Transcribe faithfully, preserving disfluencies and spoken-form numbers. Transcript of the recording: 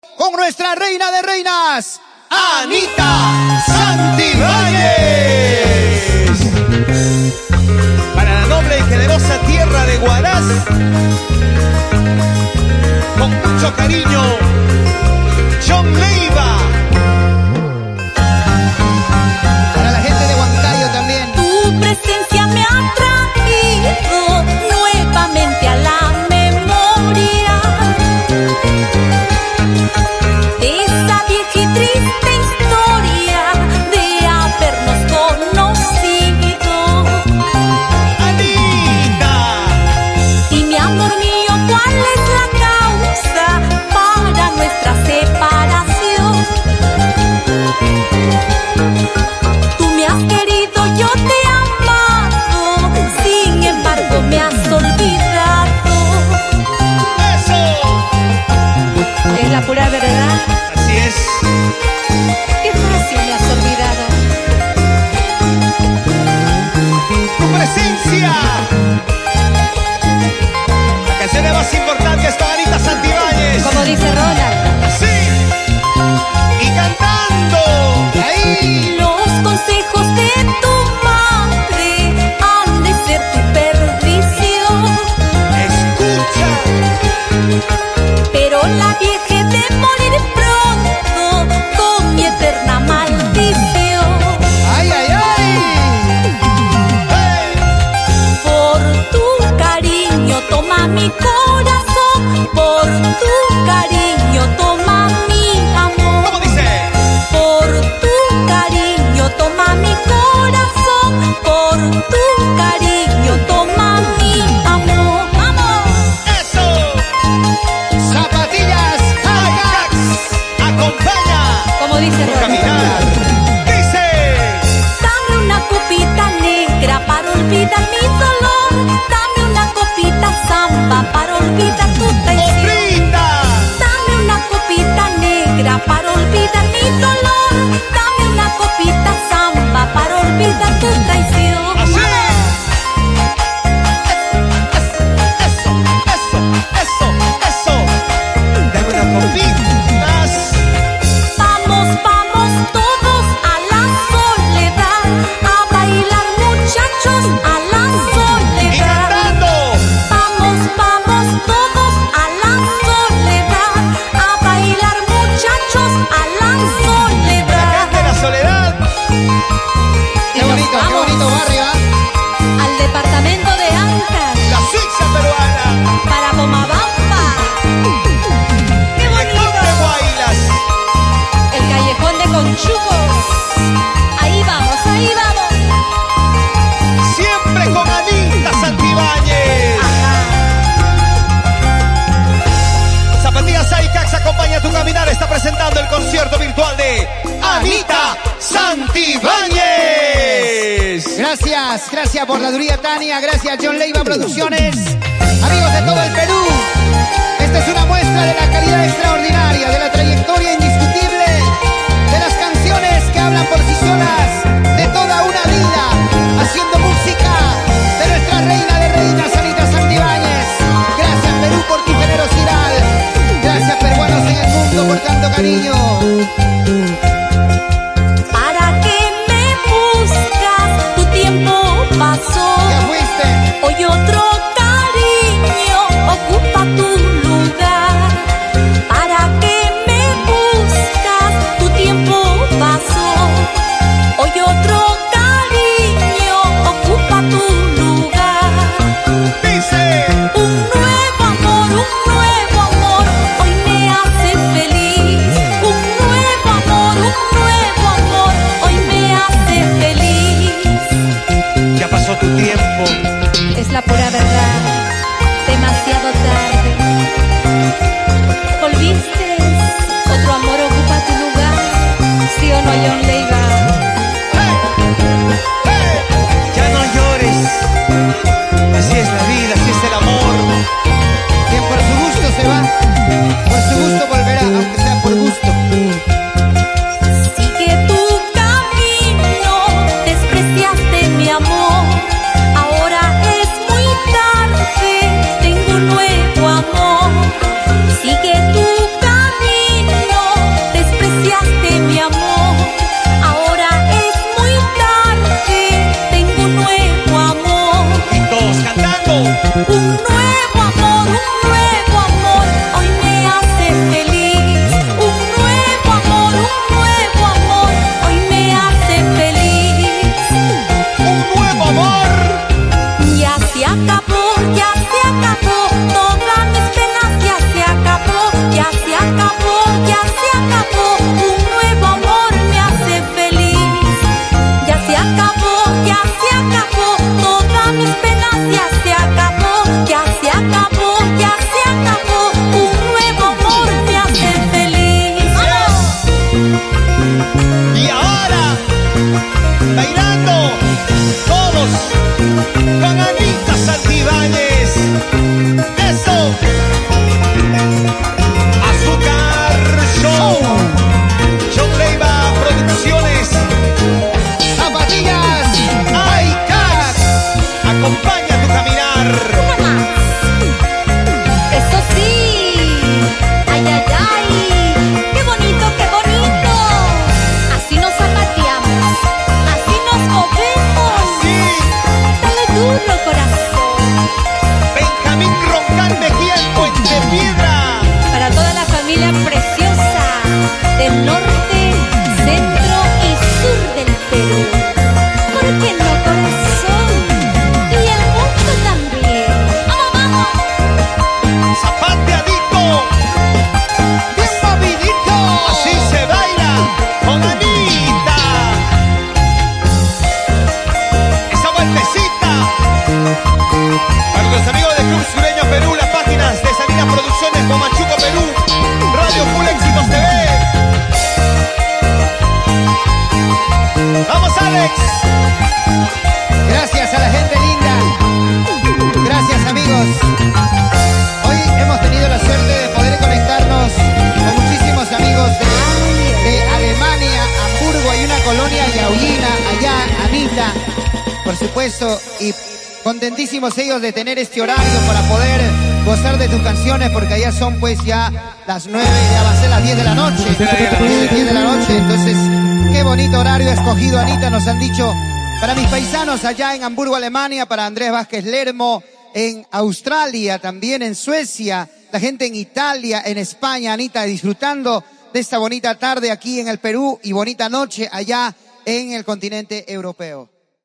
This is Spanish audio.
con nuestra reina de reinas, Anita Santibáñez. Para la noble y generosa tierra de Huaraz, con mucho cariño, John Leiva. Para la gente de Huancayo también. Tu presencia me ha traído nuevamente a la memoria de esa vieja y triste historia de habernos conocido. Anita. Y mi amor mío, ¿cuál es la causa para nuestra separación? Tú me has querido, yo te he amado, sin embargo me has olvidado. ¡Eso! Es la pura verdad. Así es. Qué fácil me has olvidado. Tu presencia. La canción más importante es con Anita Santibáñez. Como dice Ronald. Sí. Y cantando. Ahí. Los consejos de tu madre han de ser tu perdición. Escucha. Pero la vieja he de morir pronto con mi eterna maldición. Ay, ay, ay. Hey. Por tu cariño toma mi corazón, por tu cariño toma mi amor. ¿Cómo dice? Por tu cariño toma mi corazón, por tu cariño toma mi amor. ¡Vamos! Eso. Zapatillas Ajax. Acompaña Como dice tu Ronald. caminar. Dice. Dame una copita negra para olvidar mi dolor. Dame una copita samba para olvidar tu traición. Otrita. Dame una copita negra para olvidar mi dolor. Dame una copita samba para olvidar tu traición. Así. Eso, eso, eso, eso. Dame una copitas. Vamos, vamos todos a la soledad, a bailar muchachos a la Y soledad. cantando. Vamos, vamos todos a la soledad, a bailar muchachos a la La soledad. gente de la soledad. Y nos vamos barrio, ¿ah? al departamento de Ancash, La Suiza peruana. para Pomabamba. ¡Qué Callejón de bonito! Guaylas. El callejón de Conchucos. Ahí vamos, ahí vamos. Siempre con Anita Santibáñez. Ajá. Zapatillas Ajax acompaña tu caminar. Está presentando el concierto virtual de Anita Santibáñez. Gracias, gracias por la duría Tania. Gracias John Leiva Producciones. Amigos de todo el Perú, esta es una muestra de la calidad extraordinaria, de la trayectoria indiscutible, de las canciones que hablan por sí solas, de toda una vida haciendo música, de nuestra reina de reinas, Anita Santibáñez. Gracias Perú por tu generosidad. Gracias peruanos en el mundo por tanto cariño. ¿Para qué me buscas? Tu tiempo pasó. Ya fuiste. Hoy otro cariño ocupa tu lugar. ¿Para qué me buscas? Tu tiempo pasó. Hoy otro cariño ocupa tu lugar. Dice. Un nuevo amor, un nuevo amor, hoy me hace feliz. Un supuesto, y contentísimos ellos de tener este horario para poder gozar de tus canciones, porque allá son pues ya las nueve, ya va a ser las diez de la noche. diez de la noche, entonces, qué bonito horario ha escogido Anita, nos han dicho. Para mis paisanos allá en Hamburgo, Alemania, para Andrés Vázquez Lermo, en Australia, también en Suecia, la gente en Italia, en España, Anita, disfrutando de esta bonita tarde aquí en el Perú y bonita noche allá en el continente europeo.